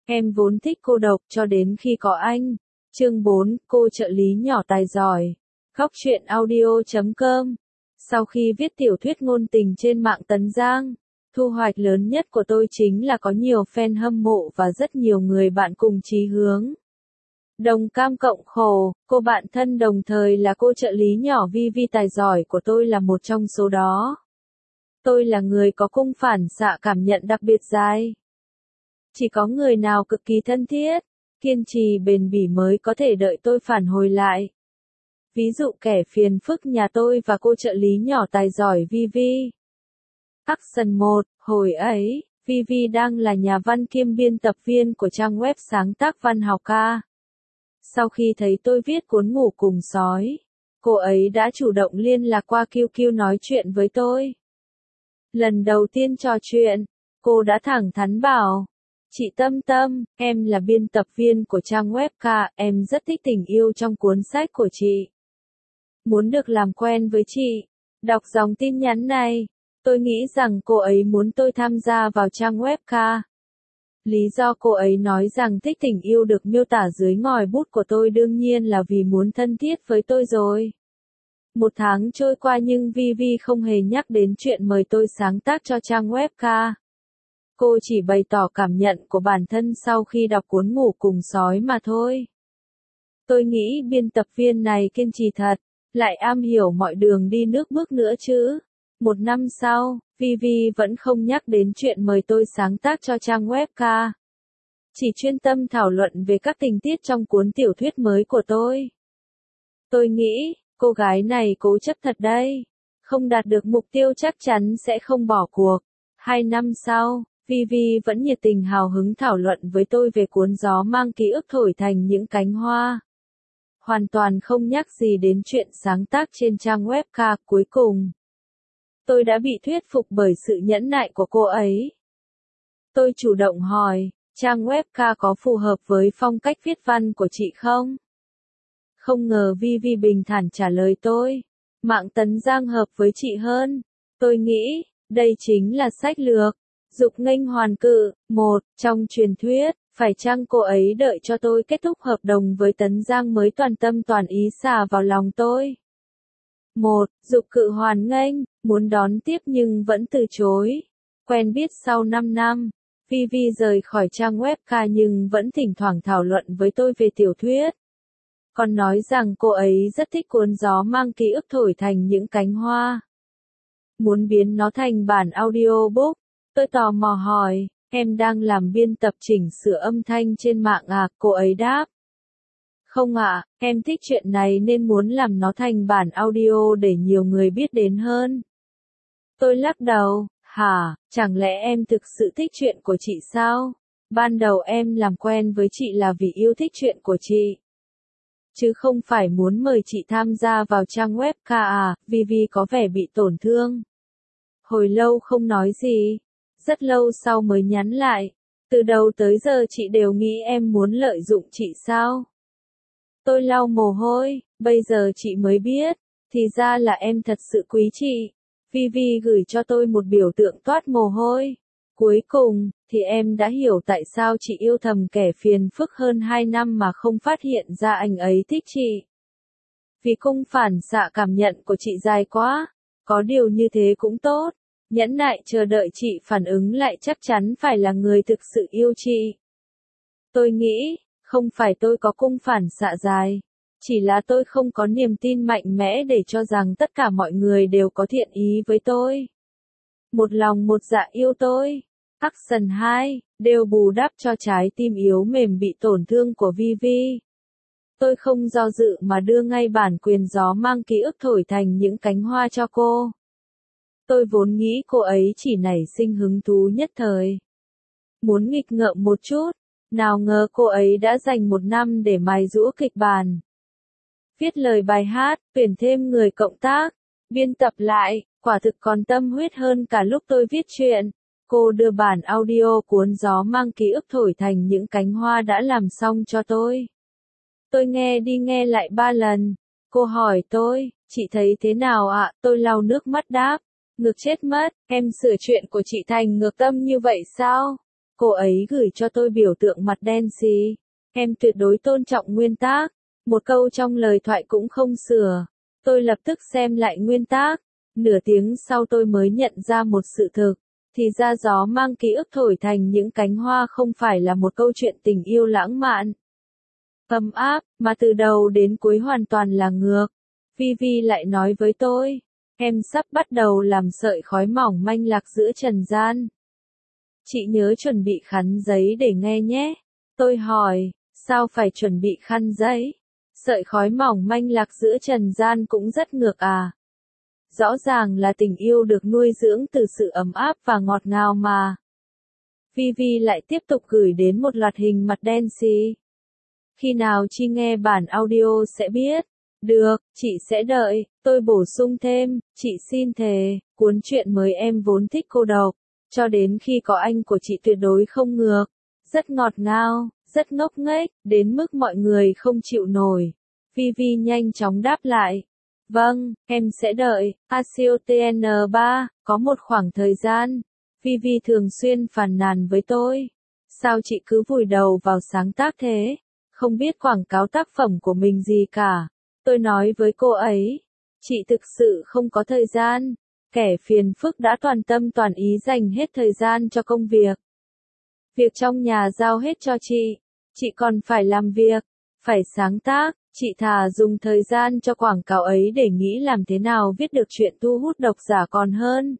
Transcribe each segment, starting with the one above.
Em vốn thích cô độc cho đến khi có anh. Chương 4, cô trợ lý nhỏ tài giỏi. Góc truyện audio.com. Sau khi viết tiểu thuyết ngôn tình trên mạng Tấn Giang, thu hoạch lớn nhất của tôi chính là có nhiều fan hâm mộ và rất nhiều người bạn cùng chí hướng. Đồng cam cộng khổ, cô bạn thân đồng thời là cô trợ lý nhỏ Vi tài giỏi của tôi là một trong số đó. Tôi là người có cung phản xạ cảm nhận đặc biệt dài. Chỉ có người nào cực kỳ thân thiết, kiên trì bền bỉ mới có thể đợi tôi phản hồi lại. Ví dụ kẻ phiền phức nhà tôi và cô trợ lý nhỏ tài giỏi Vi. Action 1, hồi ấy, Vi đang là nhà văn kiêm biên tập viên của trang web sáng tác văn học ca. Sau khi thấy tôi viết cuốn Ngủ cùng sói, cô ấy đã chủ động liên lạc qua QQ nói chuyện với tôi. Lần đầu tiên trò chuyện, cô đã thẳng thắn bảo, chị Tâm, em là biên tập viên của trang web ca, em rất thích tình yêu trong cuốn sách của chị. Muốn được làm quen với chị. Đọc dòng tin nhắn này, tôi nghĩ rằng cô ấy muốn tôi tham gia vào trang web ca. Lý do cô ấy nói rằng thích tình yêu được miêu tả dưới ngòi bút của tôi đương nhiên là vì muốn thân thiết với tôi rồi. 1 tháng trôi qua nhưng Vi không hề nhắc đến chuyện mời tôi sáng tác cho trang web ca. Cô chỉ bày tỏ cảm nhận của bản thân sau khi đọc cuốn Ngủ cùng sói mà thôi. Tôi nghĩ biên tập viên này kiên trì thật, lại am hiểu mọi đường đi nước bước nữa chứ. 1 năm sau, Vi vẫn không nhắc đến chuyện mời tôi sáng tác cho trang web ca. Chỉ chuyên tâm thảo luận về các tình tiết trong cuốn tiểu thuyết mới của tôi. Tôi nghĩ, cô gái này cố chấp thật đây. Không đạt được mục tiêu chắc chắn sẽ không bỏ cuộc. 2 năm sau, Vi vẫn nhiệt tình hào hứng thảo luận với tôi về cuốn Gió mang ký ức thổi thành những cánh hoa. Hoàn toàn không nhắc gì đến chuyện sáng tác trên trang web ca. Cuối cùng, tôi đã bị thuyết phục bởi sự nhẫn nại của cô ấy. Tôi chủ động hỏi, trang web ca có phù hợp với phong cách viết văn của chị không? Không ngờ Vi bình thản trả lời tôi, mạng Tấn Giang hợp với chị hơn. Tôi nghĩ, đây chính là sách lược. Dục nghênh hoàn cự. 1. Trong truyền thuyết, phải chăng cô ấy đợi cho tôi kết thúc hợp đồng với Tấn Giang mới toàn tâm toàn ý xả vào lòng tôi? 1. Dục cự hoàn nghênh, muốn đón tiếp nhưng vẫn từ chối. Quen biết sau 5 năm, Vi rời khỏi trang web ca nhưng vẫn thỉnh thoảng thảo luận với tôi về tiểu thuyết. Còn nói rằng cô ấy rất thích cuốn Gió mang ký ức thổi thành những cánh hoa. Muốn biến nó thành bản audiobook. Tôi tò mò hỏi, em đang làm biên tập chỉnh sửa âm thanh trên mạng à? Cô ấy đáp. Không ạ, em thích chuyện này nên muốn làm nó thành bản audio để nhiều người biết đến hơn. Tôi lắc đầu, hả, chẳng lẽ em thực sự thích chuyện của chị sao? Ban đầu em làm quen với chị là vì yêu thích chuyện của chị, chứ không phải muốn mời chị tham gia vào trang web ca à? Vi có vẻ bị tổn thương. Hồi lâu không nói gì, rất lâu sau mới nhắn lại, từ đầu tới giờ chị đều nghĩ em muốn lợi dụng chị sao? Tôi lau mồ hôi, bây giờ chị mới biết, thì ra là em thật sự quý chị. Vi gửi cho tôi một biểu tượng toát mồ hôi. Cuối cùng, thì em đã hiểu tại sao chị yêu thầm kẻ phiền phức hơn 2 năm mà không phát hiện ra anh ấy thích chị. Vì cung phản xạ cảm nhận của chị dài quá, có điều như thế cũng tốt. Nhẫn nại chờ đợi chị phản ứng lại chắc chắn phải là người thực sự yêu chị. Tôi nghĩ, không phải tôi có cung phản xạ dài, chỉ là tôi không có niềm tin mạnh mẽ để cho rằng tất cả mọi người đều có thiện ý với tôi. Một lòng một dạ yêu tôi. Action 2, đều bù đắp cho trái tim yếu mềm bị tổn thương của Vi. Tôi không do dự mà đưa ngay bản quyền Gió mang ký ức thổi thành những cánh hoa cho cô. Tôi vốn nghĩ cô ấy chỉ nảy sinh hứng thú nhất thời, muốn nghịch ngợm một chút, nào ngờ cô ấy đã dành 1 năm để mài giũa kịch bản. Viết lời bài hát, tuyển thêm người cộng tác, biên tập lại, quả thực còn tâm huyết hơn cả lúc tôi viết truyện. Cô đưa bản audio cuốn Gió mang ký ức thổi thành những cánh hoa đã làm xong cho tôi. Tôi nghe đi nghe lại 3 lần. Cô hỏi tôi, chị thấy thế nào ạ? Tôi lau nước mắt đáp. Ngược chết mất, em sửa chuyện của chị thành ngược tâm như vậy sao? cô ấy gửi cho tôi biểu tượng mặt đen xì. Em tuyệt đối tôn trọng nguyên tắc. Một câu trong lời thoại cũng không sửa. Tôi lập tức xem lại nguyên tắc. Nửa tiếng sau tôi mới nhận ra một sự thực. Thì ra gió mang ký ức thổi thành những cánh hoa không phải là một câu chuyện tình yêu lãng mạn, ấm áp, mà từ đầu đến cuối hoàn toàn là ngược. Vivi lại nói với tôi, em sắp bắt đầu làm sợi khói mỏng manh lạc giữa trần gian. Chị nhớ chuẩn bị khăn giấy để nghe nhé. Tôi hỏi, sao phải chuẩn bị khăn giấy? Sợi khói mỏng manh lạc giữa trần gian cũng rất ngược à. Rõ ràng là tình yêu được nuôi dưỡng từ sự ấm áp và ngọt ngào mà. Vivi lại tiếp tục gửi đến một loạt hình mặt đen xì. Khi nào Chi nghe bản audio sẽ biết. Được, chị sẽ đợi. Tôi bổ sung thêm, chị xin thề, cuốn truyện mới em vốn thích cô độc. Cho đến khi có anh của chị tuyệt đối không ngược. Rất ngọt ngào, rất ngốc nghếch, đến mức mọi người không chịu nổi. Vivi nhanh chóng đáp lại. Vâng, em sẽ đợi. ACOTN3, có một khoảng thời gian. Vivi thường xuyên phàn nàn với tôi. Sao chị cứ vùi đầu vào sáng tác thế? Không biết quảng cáo tác phẩm của mình gì cả. Tôi nói với cô ấy. Chị thực sự không có thời gian. Kẻ phiền phức đã toàn tâm toàn ý dành hết thời gian cho công việc. Việc trong nhà giao hết cho chị. Chị còn phải làm việc, phải sáng tác. Chị thà dùng thời gian cho quảng cáo ấy để nghĩ làm thế nào viết được chuyện thu hút độc giả còn hơn.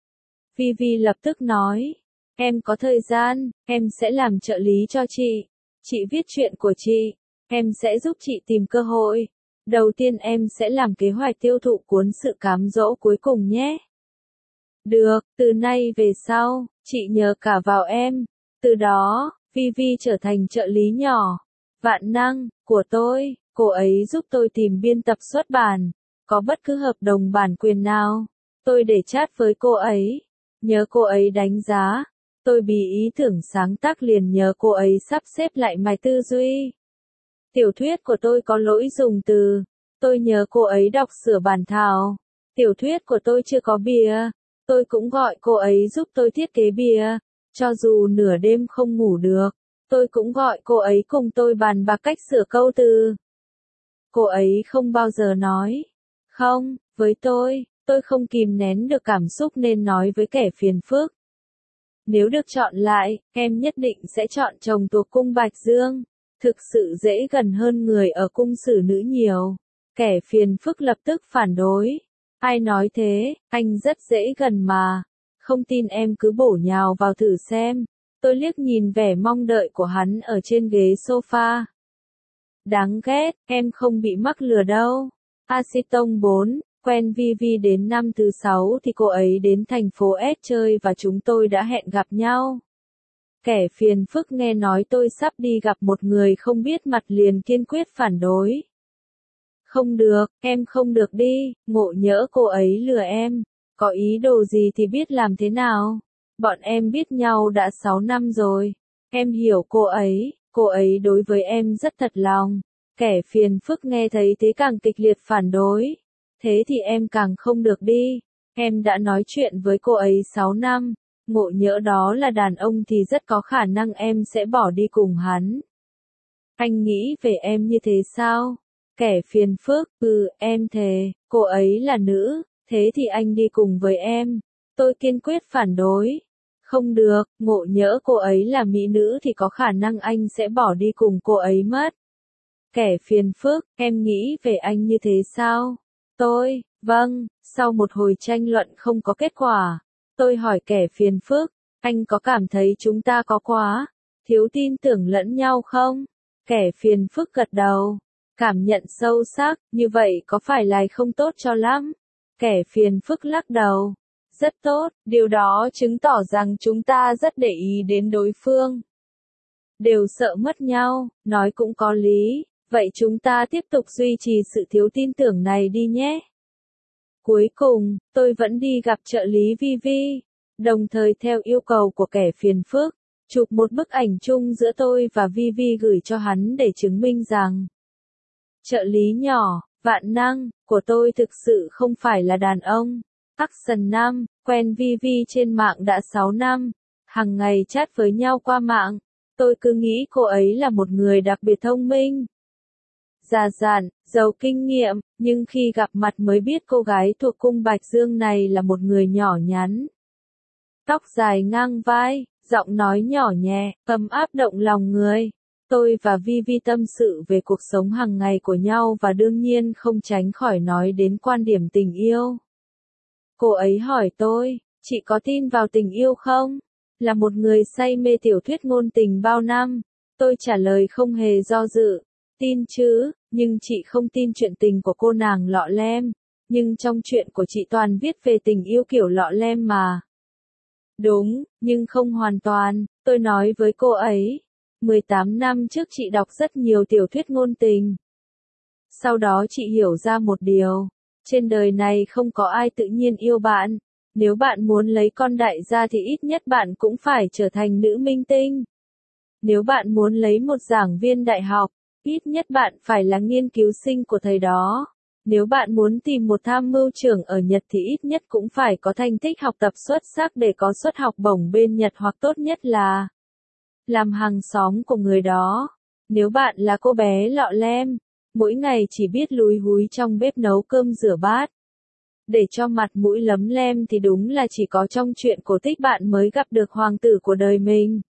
Vivi lập tức nói, em có thời gian, em sẽ làm trợ lý cho chị. Chị viết chuyện của chị, em sẽ giúp chị tìm cơ hội. Đầu tiên em sẽ làm kế hoạch tiêu thụ cuốn Sự cám dỗ cuối cùng nhé. Được, từ nay về sau, chị nhờ cả vào em. Từ đó, Vivi trở thành trợ lý nhỏ, vạn năng, của tôi. Cô ấy giúp tôi tìm biên tập xuất bản. Có bất cứ hợp đồng bản quyền nào, tôi để chat với cô ấy. Nhớ cô ấy đánh giá. Tôi bí ý tưởng sáng tác liền nhờ cô ấy sắp xếp lại mạch tư duy. Tiểu thuyết của tôi có lỗi dùng từ. Tôi nhờ cô ấy đọc sửa bản thảo. Tiểu thuyết của tôi chưa có bìa. Tôi cũng gọi cô ấy giúp tôi thiết kế bìa. Cho dù nửa đêm không ngủ được, tôi cũng gọi cô ấy cùng tôi bàn bạc cách sửa câu từ. Cô ấy không bao giờ nói không với tôi không kìm nén được cảm xúc nên nói với kẻ phiền phức. Nếu được chọn lại, em nhất định sẽ chọn chồng thuộc cung Bạch Dương. Thực sự dễ gần hơn người ở cung xử nữ nhiều. Kẻ phiền phức lập tức phản đối. Ai nói thế, anh rất dễ gần mà. Không tin em cứ bổ nhào vào thử xem. Tôi liếc nhìn vẻ mong đợi của hắn ở trên ghế sofa. Đáng ghét, em không bị mắc lừa đâu. Acetong 4, quen Vivi đến năm thứ 6 thì cô ấy đến thành phố S chơi và chúng tôi đã hẹn gặp nhau. Kẻ phiền phức nghe nói tôi sắp đi gặp một người không biết mặt liền kiên quyết phản đối. Không được, em không được đi, ngộ nhỡ cô ấy lừa em. Có ý đồ gì thì biết làm thế nào. Bọn em biết nhau đã 6 năm rồi. Em hiểu cô ấy đối với em rất thật lòng. Kẻ phiền phức nghe thấy thế càng kịch liệt phản đối. Thế thì em càng không được đi. Em đã nói chuyện với cô ấy 6 năm. Ngộ nhỡ đó là đàn ông thì rất có khả năng em sẽ bỏ đi cùng hắn. Anh nghĩ về em như thế sao? Kẻ phiền phức, em thề, cô ấy là nữ, thế thì anh đi cùng với em. Tôi kiên quyết phản đối. Không được, ngộ nhỡ cô ấy là mỹ nữ thì có khả năng anh sẽ bỏ đi cùng cô ấy mất. Kẻ phiền phức, em nghĩ về anh như thế sao? Vâng, sau một hồi tranh luận không có kết quả. Tôi hỏi kẻ phiền phức, anh có cảm thấy chúng ta có quá thiếu tin tưởng lẫn nhau không? Kẻ phiền phức gật đầu, cảm nhận sâu sắc, như vậy có phải là không tốt cho lắm? Kẻ phiền phức lắc đầu, rất tốt, điều đó chứng tỏ rằng chúng ta rất để ý đến đối phương. Đều sợ mất nhau, nói cũng có lý, vậy chúng ta tiếp tục duy trì sự thiếu tin tưởng này đi nhé. Cuối cùng, tôi vẫn đi gặp trợ lý Vivi, đồng thời theo yêu cầu của kẻ phiền phức, chụp một bức ảnh chung giữa tôi và Vivi gửi cho hắn để chứng minh rằng trợ lý nhỏ, vạn năng, của tôi thực sự không phải là đàn ông. Action 5, quen Vivi trên mạng đã 6 năm. hàng ngày chat với nhau qua mạng. Tôi cứ nghĩ cô ấy là một người đặc biệt thông minh, già dặn, giàu kinh nghiệm, nhưng khi gặp mặt mới biết cô gái thuộc cung Bạch Dương này là một người nhỏ nhắn. Tóc dài ngang vai, giọng nói nhỏ nhẹ, ấm áp động lòng người. Tôi và Vivi tâm sự về cuộc sống hàng ngày của nhau và đương nhiên không tránh khỏi nói đến quan điểm tình yêu. Cô ấy hỏi tôi, chị có tin vào tình yêu không? Là một người say mê tiểu thuyết ngôn tình bao năm, tôi trả lời không hề do dự. Tin chứ, nhưng chị không tin chuyện tình của cô nàng lọ lem. Nhưng trong chuyện của chị toàn viết về tình yêu kiểu lọ lem mà. Đúng, nhưng không hoàn toàn, tôi nói với cô ấy. 18 năm trước chị đọc rất nhiều tiểu thuyết ngôn tình. Sau đó chị hiểu ra một điều. Trên đời này không có ai tự nhiên yêu bạn. Nếu bạn muốn lấy con đại gia thì ít nhất bạn cũng phải trở thành nữ minh tinh. Nếu bạn muốn lấy một giảng viên đại học, ít nhất bạn phải là nghiên cứu sinh của thầy đó. Nếu bạn muốn tìm một tham mưu trưởng ở Nhật thì ít nhất cũng phải có thành tích học tập xuất sắc để có suất học bổng bên Nhật hoặc tốt nhất là làm hàng xóm của người đó. Nếu bạn là cô bé lọ lem, mỗi ngày chỉ biết lúi húi trong bếp nấu cơm rửa bát, để cho mặt mũi lấm lem thì đúng là chỉ có trong chuyện cổ tích bạn mới gặp được hoàng tử của đời mình.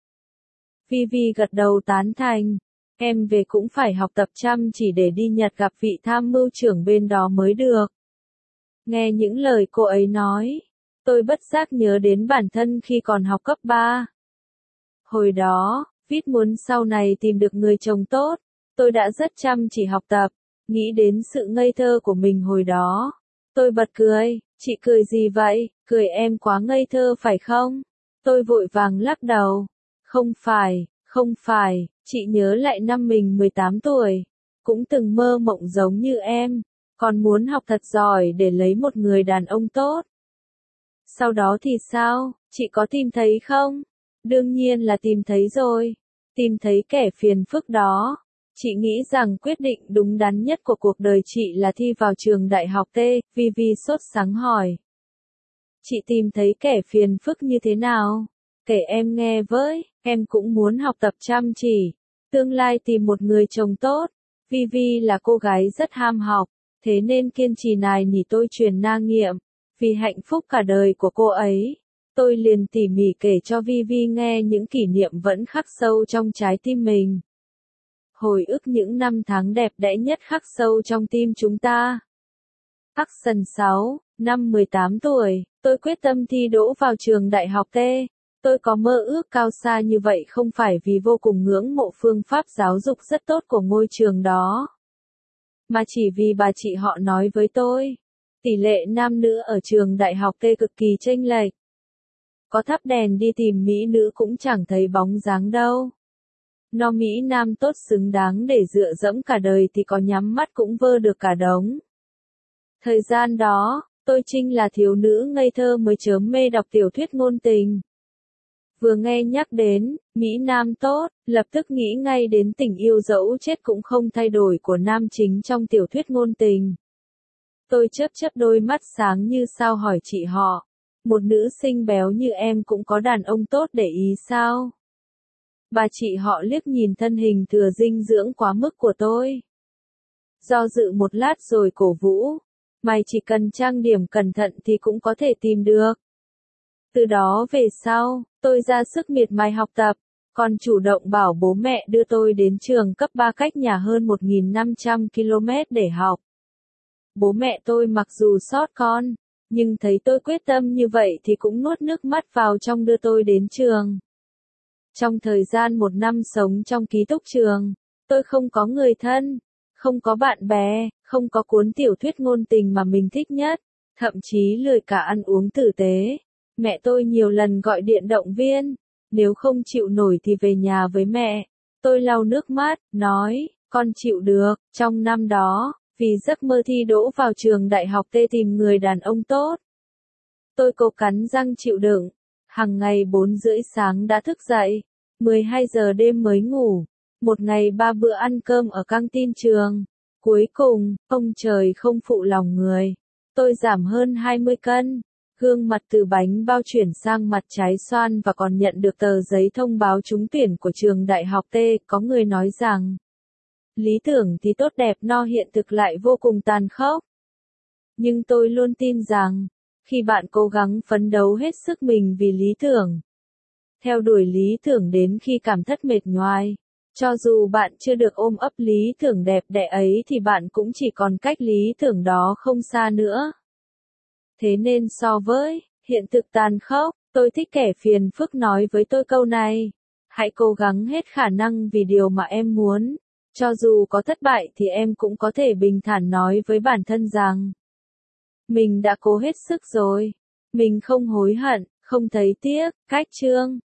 Vivi gật đầu tán thành. Em về cũng phải học tập chăm chỉ để đi Nhật gặp vị tham mưu trưởng bên đó mới được. Nghe những lời cô ấy nói, tôi bất giác nhớ đến bản thân khi còn học cấp 3. Hồi đó, Vít muốn sau này tìm được người chồng tốt, tôi đã rất chăm chỉ học tập, nghĩ đến sự ngây thơ của mình hồi đó. Tôi bật cười, chị cười gì vậy, cười em quá ngây thơ phải không? Tôi vội vàng lắc đầu. Không phải, chị nhớ lại năm mình 18 tuổi, cũng từng mơ mộng giống như em, còn muốn học thật giỏi để lấy một người đàn ông tốt. Sau đó thì sao, chị có tìm thấy không? Đương nhiên là tìm thấy rồi, tìm thấy kẻ phiền phức đó. Chị nghĩ rằng quyết định đúng đắn nhất của cuộc đời chị là thi vào trường đại học T, Vivi sốt sắng hỏi. Chị tìm thấy kẻ phiền phức như thế nào? Kể em nghe với, em cũng muốn học tập chăm chỉ, tương lai tìm một người chồng tốt. Vivi là cô gái rất ham học, thế nên kiên trì nài nỉ tôi truyền na nghiệm. Vì hạnh phúc cả đời của cô ấy, tôi liền tỉ mỉ kể cho Vivi nghe những kỷ niệm vẫn khắc sâu trong trái tim mình. Hồi ức những năm tháng đẹp đẽ nhất khắc sâu trong tim chúng ta. Action 6, năm 18 tuổi, tôi quyết tâm thi đỗ vào trường đại học T. Tôi có mơ ước cao xa như vậy không phải vì vô cùng ngưỡng mộ phương pháp giáo dục rất tốt của ngôi trường đó, mà chỉ vì bà chị họ nói với tôi, tỷ lệ nam nữ ở trường đại học T cực kỳ chênh lệch. Có thắp đèn đi tìm mỹ nữ cũng chẳng thấy bóng dáng đâu. No mỹ nam tốt xứng đáng để dựa dẫm cả đời thì có nhắm mắt cũng vơ được cả đống. Thời gian đó, tôi Trinh là thiếu nữ ngây thơ mới chớm mê đọc tiểu thuyết ngôn tình. Vừa nghe nhắc đến mỹ nam tốt, lập tức nghĩ ngay đến tình yêu dẫu chết cũng không thay đổi của nam chính trong tiểu thuyết ngôn tình. Tôi chớp đôi mắt sáng như sao hỏi chị họ, một nữ sinh béo như em cũng có đàn ông tốt để ý sao? Bà chị họ liếc nhìn thân hình thừa dinh dưỡng quá mức của tôi. Do dự một lát rồi cổ vũ, mày chỉ cần trang điểm cẩn thận thì cũng có thể tìm được. Từ đó về sau, tôi ra sức miệt mài học tập, còn chủ động bảo bố mẹ đưa tôi đến trường cấp 3 cách nhà hơn 1.500 km để học. Bố mẹ tôi mặc dù xót con, nhưng thấy tôi quyết tâm như vậy thì cũng nuốt nước mắt vào trong đưa tôi đến trường. Trong thời gian 1 năm sống trong ký túc trường, tôi không có người thân, không có bạn bè, không có cuốn tiểu thuyết ngôn tình mà mình thích nhất, thậm chí lười cả ăn uống tử tế. Mẹ tôi nhiều lần gọi điện động viên, nếu không chịu nổi thì về nhà với mẹ. Tôi lau nước mắt, nói, con chịu được. Trong năm đó, vì giấc mơ thi đỗ vào trường đại học T tìm người đàn ông tốt, tôi cố cắn răng chịu đựng. Hằng ngày 4 rưỡi sáng đã thức dậy, 12 giờ đêm mới ngủ. Một ngày 3 bữa ăn cơm ở căng tin trường. Cuối cùng, ông trời không phụ lòng người. Tôi giảm hơn 20 cân. Gương mặt từ bánh bao chuyển sang mặt trái xoan và còn nhận được tờ giấy thông báo trúng tuyển của trường đại học T. Có người nói rằng, lý tưởng thì tốt đẹp no hiện thực lại vô cùng tàn khốc. Nhưng tôi luôn tin rằng, khi bạn cố gắng phấn đấu hết sức mình vì lý tưởng, theo đuổi lý tưởng đến khi cảm thất mệt nhoài, cho dù bạn chưa được ôm ấp lý tưởng đẹp đẽ ấy thì bạn cũng chỉ còn cách lý tưởng đó không xa nữa. Thế nên so với hiện thực tàn khốc, tôi thích kẻ phiền phức nói với tôi câu này. Hãy cố gắng hết khả năng vì điều mà em muốn. Cho dù có thất bại thì em cũng có thể bình thản nói với bản thân rằng, mình đã cố hết sức rồi. Mình không hối hận, không thấy tiếc. Cách chương